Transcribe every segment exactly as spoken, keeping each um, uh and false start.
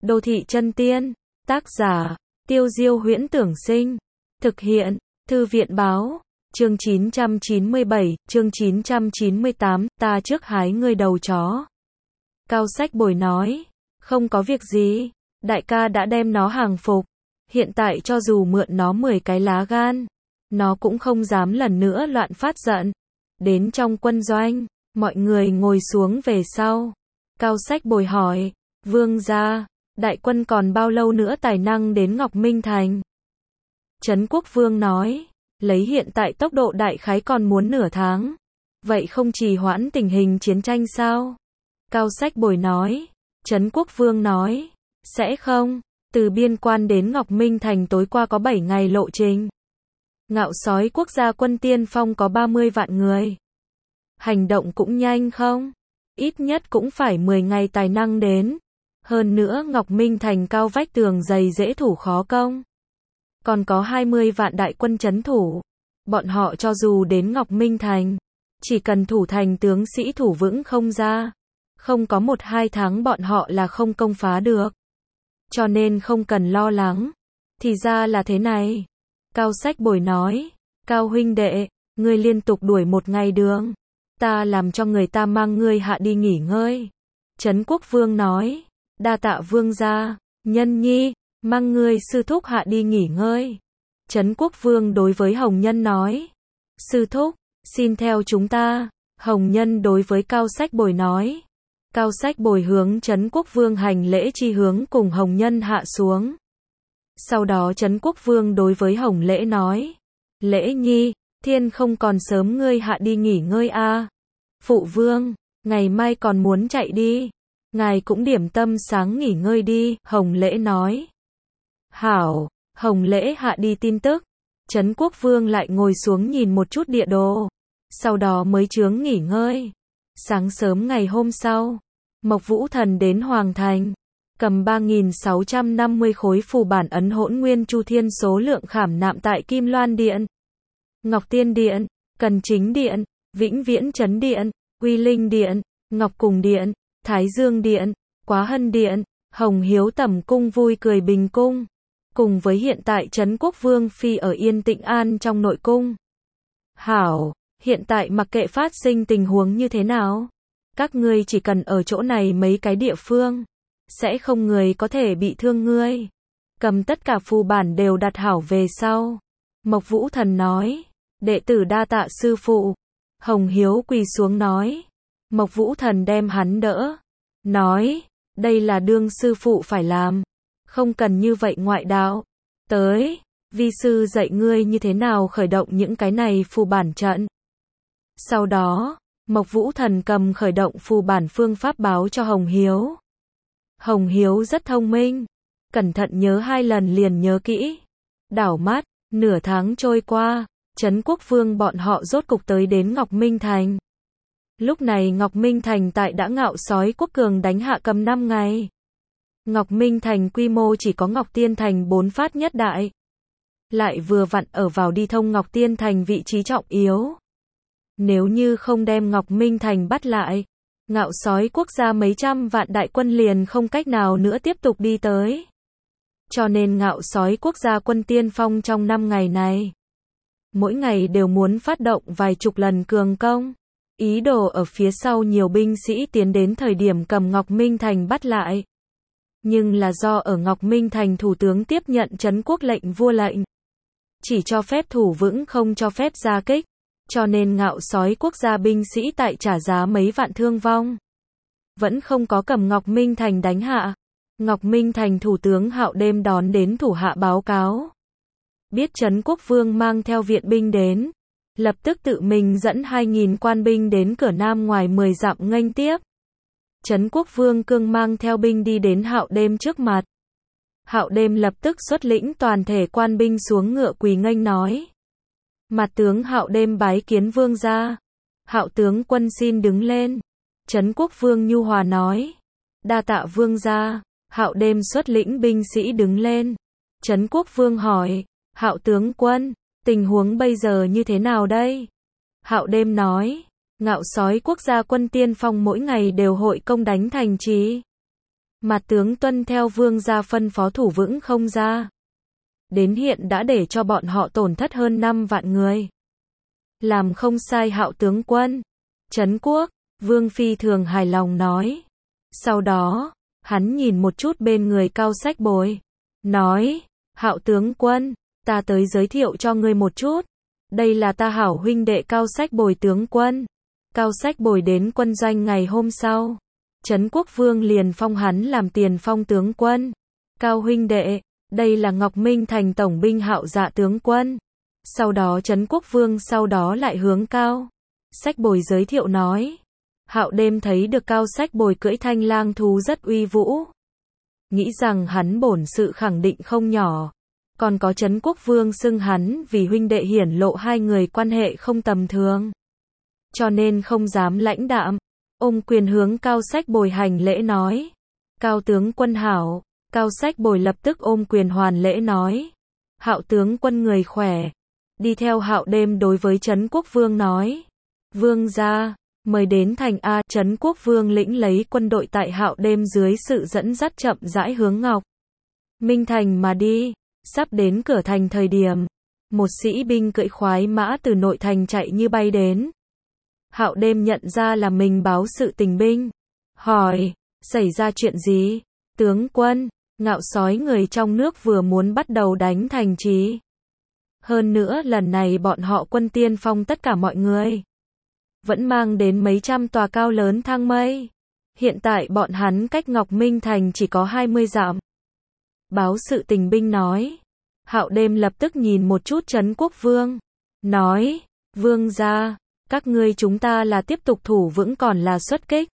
Đô thị chân tiên, tác giả, Tiêu Diêu Huyễn Tưởng Sinh, thực hiện, Thư viện Báo, chương chín trăm chín mươi bảy, chương chín trăm chín mươi tám, ta trước hái ngươi đầu chó. Cao Sách Bồi nói, không có việc gì, đại ca đã đem nó hàng phục, hiện tại cho dù mượn nó mười cái lá gan, nó cũng không dám lần nữa loạn phát giận. Đến trong quân doanh, mọi người ngồi xuống về sau. Cao Sách Bồi hỏi, vương gia, đại quân còn bao lâu nữa tài năng đến Ngọc Minh Thành? Trấn Quốc Vương nói, lấy hiện tại tốc độ đại khái còn muốn nửa tháng. Vậy không trì hoãn tình hình chiến tranh sao? Cao Sách Bồi nói, Trấn Quốc Vương nói, sẽ không, từ biên quan đến Ngọc Minh Thành tối qua có bảy ngày lộ trình. Ngạo sói quốc gia quân tiên phong có ba mươi vạn người. Hành động cũng nhanh không? Ít nhất cũng phải mười ngày tài năng đến. Hơn nữa Ngọc Minh Thành cao vách tường dày dễ thủ khó công. Còn có hai mươi vạn đại quân trấn thủ. Bọn họ cho dù đến Ngọc Minh Thành, chỉ cần thủ thành tướng sĩ thủ vững không ra. Không có một hai tháng bọn họ là không công phá được. Cho nên không cần lo lắng. Thì ra là thế này. Cao Sách Bồi nói, Cao huynh đệ, ngươi liên tục đuổi một ngày đường. Ta làm cho người ta mang ngươi hạ đi nghỉ ngơi. Trấn Quốc Vương nói, đa tạ vương gia, Nhân Nhi, mang ngươi sư thúc hạ đi nghỉ ngơi. Trấn Quốc Vương đối với Hồng Nhân nói, sư thúc, xin theo chúng ta. Hồng Nhân đối với Cao Sách Bồi nói. Cao Sách Bồi hướng Trấn Quốc Vương hành lễ chi hướng cùng Hồng Nhân hạ xuống. Sau đó Trấn Quốc Vương đối với Hồng Lễ nói, Lễ Nhi, thiên không còn sớm ngươi hạ đi nghỉ ngơi a. À. Phụ vương, ngày mai còn muốn chạy đi. Ngài cũng điểm tâm sáng nghỉ ngơi đi, Hồng Lễ nói. Hảo, Hồng Lễ hạ đi tin tức. Trấn Quốc Vương lại ngồi xuống nhìn một chút địa đồ. Sau đó mới chướng nghỉ ngơi. Sáng sớm ngày hôm sau, Mộc Vũ Thần đến Hoàng Thành. Cầm ba nghìn sáu trăm năm mươi khối phù bản ấn Hỗn Nguyên Chu Thiên số lượng khảm nạm tại Kim Loan Điện, Ngọc Tiên Điện, Cần Chính Điện, Vĩnh Viễn Trấn Điện, Uy Linh Điện, Ngọc Cùng Điện, Thái Dương Điện, Quá Hân Điện, Hồng Hiếu Tẩm Cung Vui Cười Bình Cung, cùng với hiện tại Trấn Quốc Vương Phi ở Yên Tịnh An trong nội cung. Hảo, hiện tại mặc kệ phát sinh tình huống như thế nào, các ngươi chỉ cần ở chỗ này mấy cái địa phương, sẽ không người có thể bị thương ngươi. Cầm tất cả phù bản đều đặt hảo về sau. Mộc Vũ Thần nói, đệ tử đa tạ sư phụ. Hồng Hiếu quỳ xuống nói. Mộc Vũ Thần đem hắn đỡ. Nói, đây là đương sư phụ phải làm. Không cần như vậy ngoại đạo. Tới, vi sư dạy ngươi như thế nào khởi động những cái này phù bản trận. Sau đó, Mộc Vũ Thần cầm khởi động phù bản phương pháp báo cho Hồng Hiếu. Hồng Hiếu rất thông minh, cẩn thận nhớ hai lần liền nhớ kỹ. Đảo mắt, nửa tháng trôi qua, Trấn Quốc Vương bọn họ rốt cục tới đến Ngọc Minh Thành. Lúc này Ngọc Minh Thành tại đã ngạo sói quốc cường đánh hạ cầm năm ngày. Ngọc Minh Thành quy mô chỉ có Ngọc Tiên Thành bốn phát nhất đại. Lại vừa vặn ở vào đi thông Ngọc Tiên Thành vị trí trọng yếu. Nếu như không đem Ngọc Minh Thành bắt lại, ngạo sói quốc gia mấy trăm vạn đại quân liền không cách nào nữa tiếp tục đi tới. Cho nên ngạo sói quốc gia quân tiên phong trong năm ngày này, mỗi ngày đều muốn phát động vài chục lần cường công. Ý đồ ở phía sau nhiều binh sĩ tiến đến thời điểm cầm Ngọc Minh Thành bắt lại. Nhưng là do ở Ngọc Minh Thành thủ tướng tiếp nhận Trấn Quốc lệnh vua lệnh. Chỉ cho phép thủ vững không cho phép ra kích. Cho nên ngạo sói quốc gia binh sĩ tại trả giá mấy vạn thương vong. Vẫn không có cầm Ngọc Minh Thành đánh hạ. Ngọc Minh Thành thủ tướng Hạo đêm đón đến thủ hạ báo cáo. Biết Trấn Quốc Vương mang theo viện binh đến. Lập tức tự mình dẫn hai nghìn quan binh đến cửa nam ngoài mười dặm nghênh tiếp. Trấn Quốc Vương cương mang theo binh đi đến Hạo đêm trước mặt. Hạo đêm lập tức xuất lĩnh toàn thể quan binh xuống ngựa quỳ nghênh nói. Mặt tướng Hạo đêm bái kiến vương gia. Hạo tướng quân xin đứng lên. Trấn Quốc Vương nhu hòa nói. Đa tạ vương gia. Hạo đêm xuất lĩnh binh sĩ đứng lên. Trấn Quốc Vương hỏi. Hạo tướng quân, tình huống bây giờ như thế nào đây? Hạo đêm nói. Ngạo sói quốc gia quân tiên phong mỗi ngày đều hội công đánh thành trì. Mặt tướng tuân theo vương gia phân phó thủ vững không ra. Đến hiện đã để cho bọn họ tổn thất hơn năm vạn người. Làm không sai Hạo tướng quân. Trấn Quốc, Vương phi thường hài lòng nói. Sau đó, hắn nhìn một chút bên người Cao Sách Bồi. Nói, Hạo tướng quân, ta tới giới thiệu cho ngươi một chút. Đây là ta hảo huynh đệ Cao Sách Bồi tướng quân. Cao Sách Bồi đến quân doanh ngày hôm sau. Trấn Quốc Vương liền phong hắn làm tiền phong tướng quân. Cao huynh đệ, đây là Ngọc Minh Thành tổng binh Hạo Dạ tướng quân. Sau đó Trấn Quốc Vương sau đó lại hướng Cao Sách Bồi giới thiệu nói. Hạo đêm thấy được Cao Sách Bồi cưỡi thanh lang thú rất uy vũ. Nghĩ rằng hắn bổn sự khẳng định không nhỏ. Còn có Trấn Quốc Vương xưng hắn vì huynh đệ hiển lộ hai người quan hệ không tầm thường. Cho nên không dám lãnh đạm. Ôm quyền hướng Cao Sách Bồi hành lễ nói. Cao tướng quân hảo. Cao Sách Bồi lập tức ôm quyền hoàn lễ nói. Hạo tướng quân người khỏe. Đi theo Hạo đêm đối với Trấn Quốc Vương nói. Vương gia, mời đến thành A. Trấn Quốc Vương lĩnh lấy quân đội tại Hạo đêm dưới sự dẫn dắt chậm rãi hướng Ngọc Minh Thành mà đi. Sắp đến cửa thành thời điểm, một sĩ binh cưỡi khoái mã từ nội thành chạy như bay đến. Hạo đêm nhận ra là mình báo sự tình binh. Hỏi, xảy ra chuyện gì? Tướng quân, Ngạo sói người trong nước vừa muốn bắt đầu đánh thành trì. Hơn nữa lần này bọn họ quân tiên phong tất cả mọi người. Vẫn mang đến mấy trăm tòa cao lớn thang mây. Hiện tại bọn hắn cách Ngọc Minh Thành chỉ có hai mươi dặm. Báo sự tình binh nói. Hạo đêm lập tức nhìn một chút Trấn Quốc Vương. Nói, Vương gia, các ngươi chúng ta là tiếp tục thủ vững còn là xuất kích.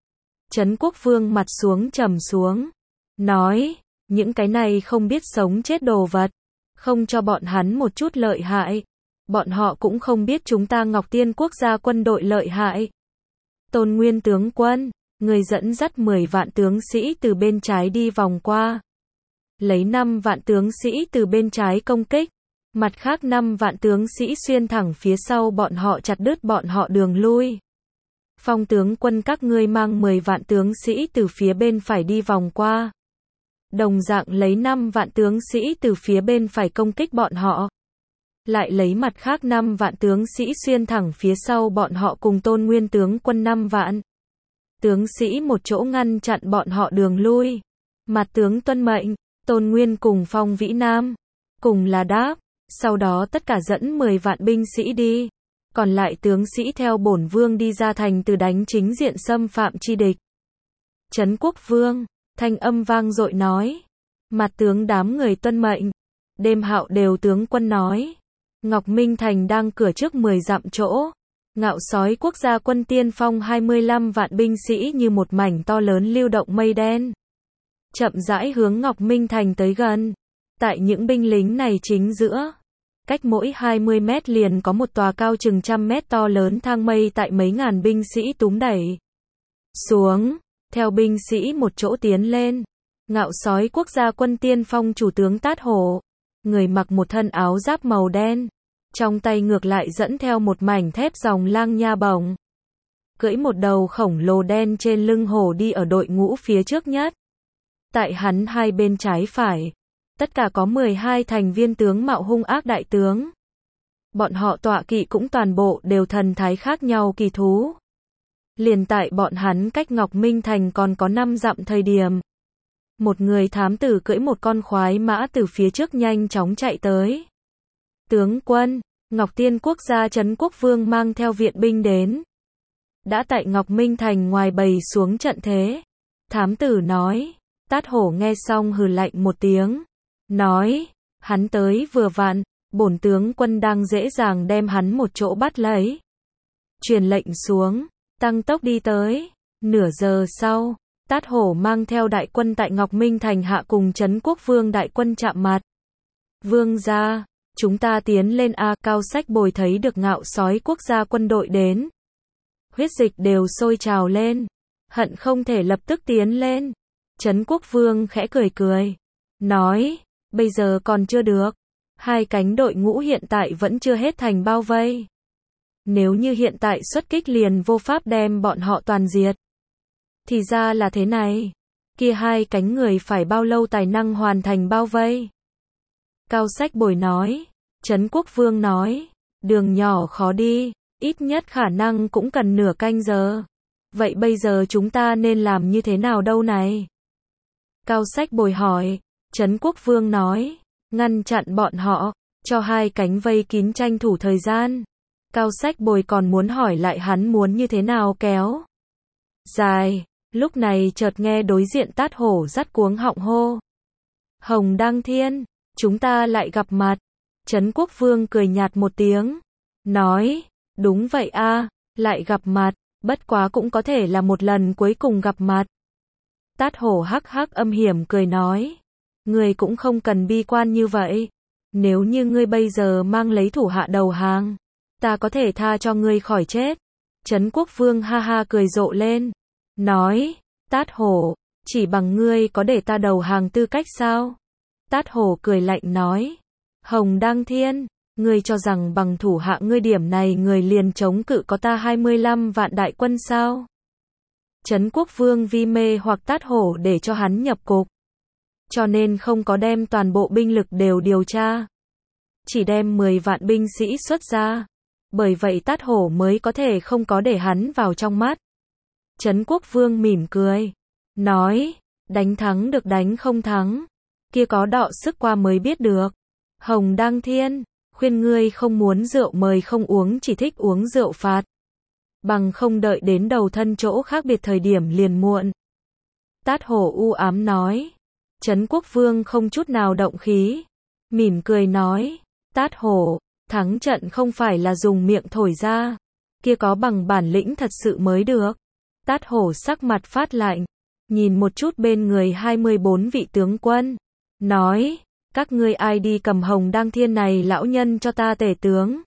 Trấn Quốc Vương mặt xuống trầm xuống. Nói, những cái này không biết sống chết đồ vật. Không cho bọn hắn một chút lợi hại. Bọn họ cũng không biết chúng ta Ngọc Tiên quốc gia quân đội lợi hại. Tôn Nguyên tướng quân, người dẫn dắt mười vạn tướng sĩ từ bên trái đi vòng qua. Lấy năm vạn tướng sĩ từ bên trái công kích. Mặt khác năm vạn tướng sĩ xuyên thẳng phía sau bọn họ chặt đứt bọn họ đường lui. Phong tướng quân các ngươi mang mười vạn tướng sĩ từ phía bên phải đi vòng qua. Đồng dạng lấy năm vạn tướng sĩ từ phía bên phải công kích bọn họ. Lại lấy mặt khác năm vạn tướng sĩ xuyên thẳng phía sau bọn họ cùng Tôn Nguyên tướng quân năm vạn. Tướng sĩ một chỗ ngăn chặn bọn họ đường lui. Mặt tướng tuân mệnh, Tôn Nguyên cùng Phong Vĩ Nam. Cùng là đáp, sau đó tất cả dẫn mười vạn binh sĩ đi. Còn lại tướng sĩ theo bổn vương đi ra thành từ đánh chính diện xâm phạm chi địch. Trấn Quốc Vương, thanh âm vang dội nói. Mặt tướng đám người tuân mệnh. Đêm Hạo đều tướng quân nói. Ngọc Minh Thành đang cửa trước mười dặm chỗ. Ngạo sói quốc gia quân tiên phong hai mươi lăm vạn binh sĩ như một mảnh to lớn lưu động mây đen. Chậm rãi hướng Ngọc Minh Thành tới gần. Tại những binh lính này chính giữa. Cách mỗi hai mươi mét liền có một tòa cao chừng trăm mét to lớn thang mây tại mấy ngàn binh sĩ túm đẩy xuống. Theo binh sĩ một chỗ tiến lên. Ngạo sói quốc gia quân tiên phong chủ tướng Tát Hổ. Người mặc một thân áo giáp màu đen. Trong tay ngược lại dẫn theo một mảnh thép dòng lang nha bổng. Cưỡi một đầu khổng lồ đen trên lưng hổ đi ở đội ngũ phía trước nhất. Tại hắn hai bên trái phải. Tất cả có mười hai thành viên tướng mạo hung ác đại tướng. Bọn họ tọa kỵ cũng toàn bộ đều thần thái khác nhau kỳ thú. Liền tại bọn hắn cách Ngọc Minh Thành còn có năm dặm thời điểm. Một người thám tử cưỡi một con khoái mã từ phía trước nhanh chóng chạy tới. Tướng quân, Ngọc Tiên quốc gia Trấn Quốc Vương mang theo viện binh đến. Đã tại Ngọc Minh Thành ngoài bày xuống trận thế. Thám tử nói. Tát Hổ nghe xong hừ lạnh một tiếng. Nói, hắn tới vừa vặn, bổn tướng quân đang dễ dàng đem hắn một chỗ bắt lấy. Truyền lệnh xuống, tăng tốc đi tới. Nửa giờ sau, Tát Hổ mang theo đại quân tại Ngọc Minh Thành hạ cùng Trấn Quốc Vương đại quân chạm mặt. Vương gia, chúng ta tiến lên A. Cao Sách Bồi thấy được Ngạo sói quốc gia quân đội đến. Huyết dịch đều sôi trào lên. Hận không thể lập tức tiến lên. Trấn Quốc Vương khẽ cười cười. Nói, bây giờ còn chưa được. Hai cánh đội ngũ hiện tại vẫn chưa hết thành bao vây. Nếu như hiện tại xuất kích liền vô pháp đem bọn họ toàn diệt. Thì ra là thế này. Kia hai cánh người phải bao lâu tài năng hoàn thành bao vây? Cao Sách Bồi nói. Trấn Quốc Vương nói. Đường nhỏ khó đi, ít nhất khả năng cũng cần nửa canh giờ. Vậy bây giờ chúng ta nên làm như thế nào đâu này? Cao Sách Bồi hỏi. Trấn Quốc Vương nói. Ngăn chặn bọn họ, cho hai cánh vây kín tranh thủ thời gian. Cao Sách Bồi còn muốn hỏi lại hắn muốn như thế nào kéo dài. Lúc này chợt nghe đối diện Tát Hổ dắt cuống họng hô. Hồng Đăng Thiên, chúng ta lại gặp mặt. Trấn Quốc Vương cười nhạt một tiếng. Nói, đúng vậy a, lại gặp mặt, bất quá cũng có thể là một lần cuối cùng gặp mặt. Tát Hổ hắc hắc âm hiểm cười nói. Ngươi cũng không cần bi quan như vậy. Nếu như ngươi bây giờ mang lấy thủ hạ đầu hàng, ta có thể tha cho ngươi khỏi chết. Trấn Quốc Vương ha ha cười rộ lên. Nói, Tát Hổ, chỉ bằng ngươi có để ta đầu hàng tư cách sao? Tát Hổ cười lạnh nói. Hồng Đăng Thiên, ngươi cho rằng bằng thủ hạ ngươi điểm này người liền chống cự có ta hai mươi lăm vạn đại quân sao? Trấn Quốc Vương vi mê hoặc Tát Hổ để cho hắn nhập cục. Cho nên không có đem toàn bộ binh lực đều điều tra. Chỉ đem mười vạn binh sĩ xuất ra. Bởi vậy Tát Hổ mới có thể không có để hắn vào trong mắt. Trấn Quốc Vương mỉm cười. Nói, đánh thắng được đánh không thắng. Kia có đọ sức qua mới biết được. Hồng Đăng Thiên, khuyên ngươi không muốn rượu mời không uống chỉ thích uống rượu phạt. Bằng không đợi đến đầu thân chỗ khác biệt thời điểm liền muộn. Tát Hổ u ám nói. Trấn Quốc Vương không chút nào động khí. Mỉm cười nói. Tát Hổ, thắng trận không phải là dùng miệng thổi ra. Kia có bằng bản lĩnh thật sự mới được. Tát Hổ sắc mặt phát lạnh. Nhìn một chút bên người hai mươi bốn vị tướng quân. Nói, các ngươi ai đi cầm Hồng Đăng Thiên này lão nhân cho ta tể tướng.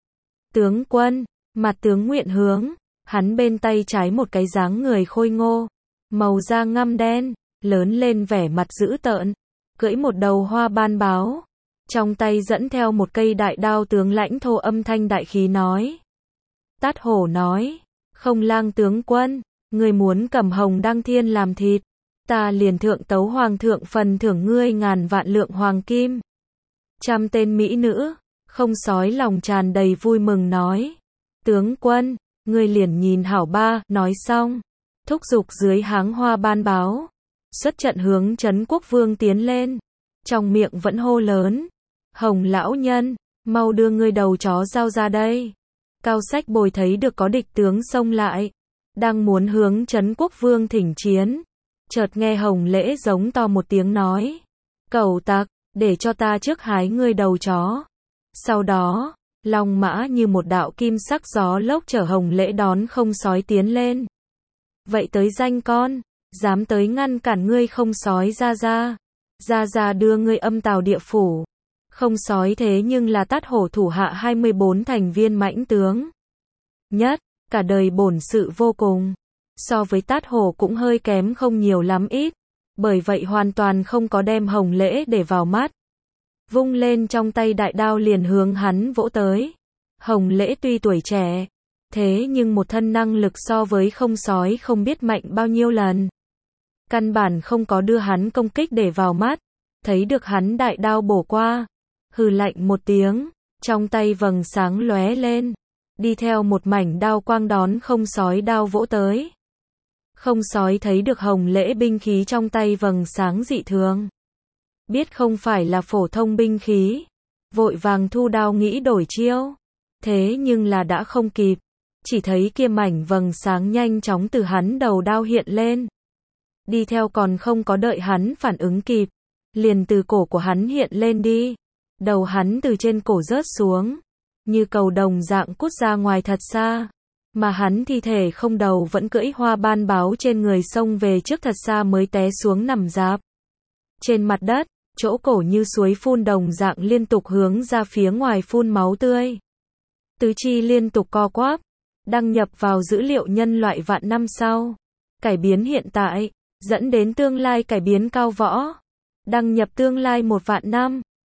Tướng quân, mặt tướng Nguyện Hướng. Hắn bên tay trái một cái dáng người khôi ngô. Màu da ngăm đen, lớn lên vẻ mặt dữ tợn. Cưỡi một đầu hoa ban báo. Trong tay dẫn theo một cây đại đao tướng lãnh thô âm thanh đại khí nói. Tát Hổ nói, Không Lang tướng quân, ngươi muốn cầm Hồng Đăng Thiên làm thịt, ta liền thượng tấu hoàng thượng phần thưởng ngươi ngàn vạn lượng hoàng kim. Trăm tên mỹ nữ, không sói lòng tràn đầy vui mừng nói. Tướng quân, ngươi liền nhìn hảo ba, nói xong. Thúc giục dưới háng hoa ban báo. Xuất trận hướng Trấn Quốc Vương tiến lên. Trong miệng vẫn hô lớn. Hồng lão nhân, mau đưa ngươi đầu chó giao ra đây. Cao Sách Bồi thấy được có địch tướng xông lại. Đang muốn hướng Trấn Quốc Vương thỉnh chiến. Chợt nghe Hồng Lễ giống to một tiếng nói. Cẩu tặc, để cho ta trước hái ngươi đầu chó. Sau đó, long mã như một đạo kim sắc gió lốc chở Hồng Lễ đón không sói tiến lên. Vậy tới danh con, dám tới ngăn cản ngươi không sói ra ra. Ra ra đưa ngươi âm tào địa phủ. Không sói thế nhưng là Tát Hổ thủ hạ hai mươi bốn thành viên mãnh tướng. Nhất, cả đời bổn sự vô cùng. So với Tát Hổ cũng hơi kém không nhiều lắm ít. Bởi vậy hoàn toàn không có đem Hồng Lễ để vào mắt. Vung lên trong tay đại đao liền hướng hắn vỗ tới. Hồng Lễ tuy tuổi trẻ, thế nhưng một thân năng lực so với không sói không biết mạnh bao nhiêu lần. Căn bản không có đưa hắn công kích để vào mắt. Thấy được hắn đại đao bổ qua. Hừ lạnh một tiếng, trong tay vầng sáng lóe lên. Đi theo một mảnh đao quang đón không sói đao vỗ tới. Không sói thấy được Hồng Lễ binh khí trong tay vầng sáng dị thường. Biết không phải là phổ thông binh khí. Vội vàng thu đao nghĩ đổi chiêu. Thế nhưng là đã không kịp. Chỉ thấy kia mảnh vầng sáng nhanh chóng từ hắn đầu đao hiện lên. Đi theo còn không có đợi hắn phản ứng kịp. Liền từ cổ của hắn hiện lên đi. Đầu hắn từ trên cổ rớt xuống. Như cầu đồng dạng cút ra ngoài thật xa. Mà hắn thi thể không đầu vẫn cưỡi hoa ban báo trên người xông về trước thật xa mới té xuống nằm rạp. Trên mặt đất, chỗ cổ như suối phun đồng dạng liên tục hướng ra phía ngoài phun máu tươi. Tứ chi liên tục co quắp. Đăng nhập vào dữ liệu nhân loại vạn năm sau. Cải biến hiện tại, dẫn đến tương lai cải biến cao võ. Đăng nhập tương lai một vạn năm.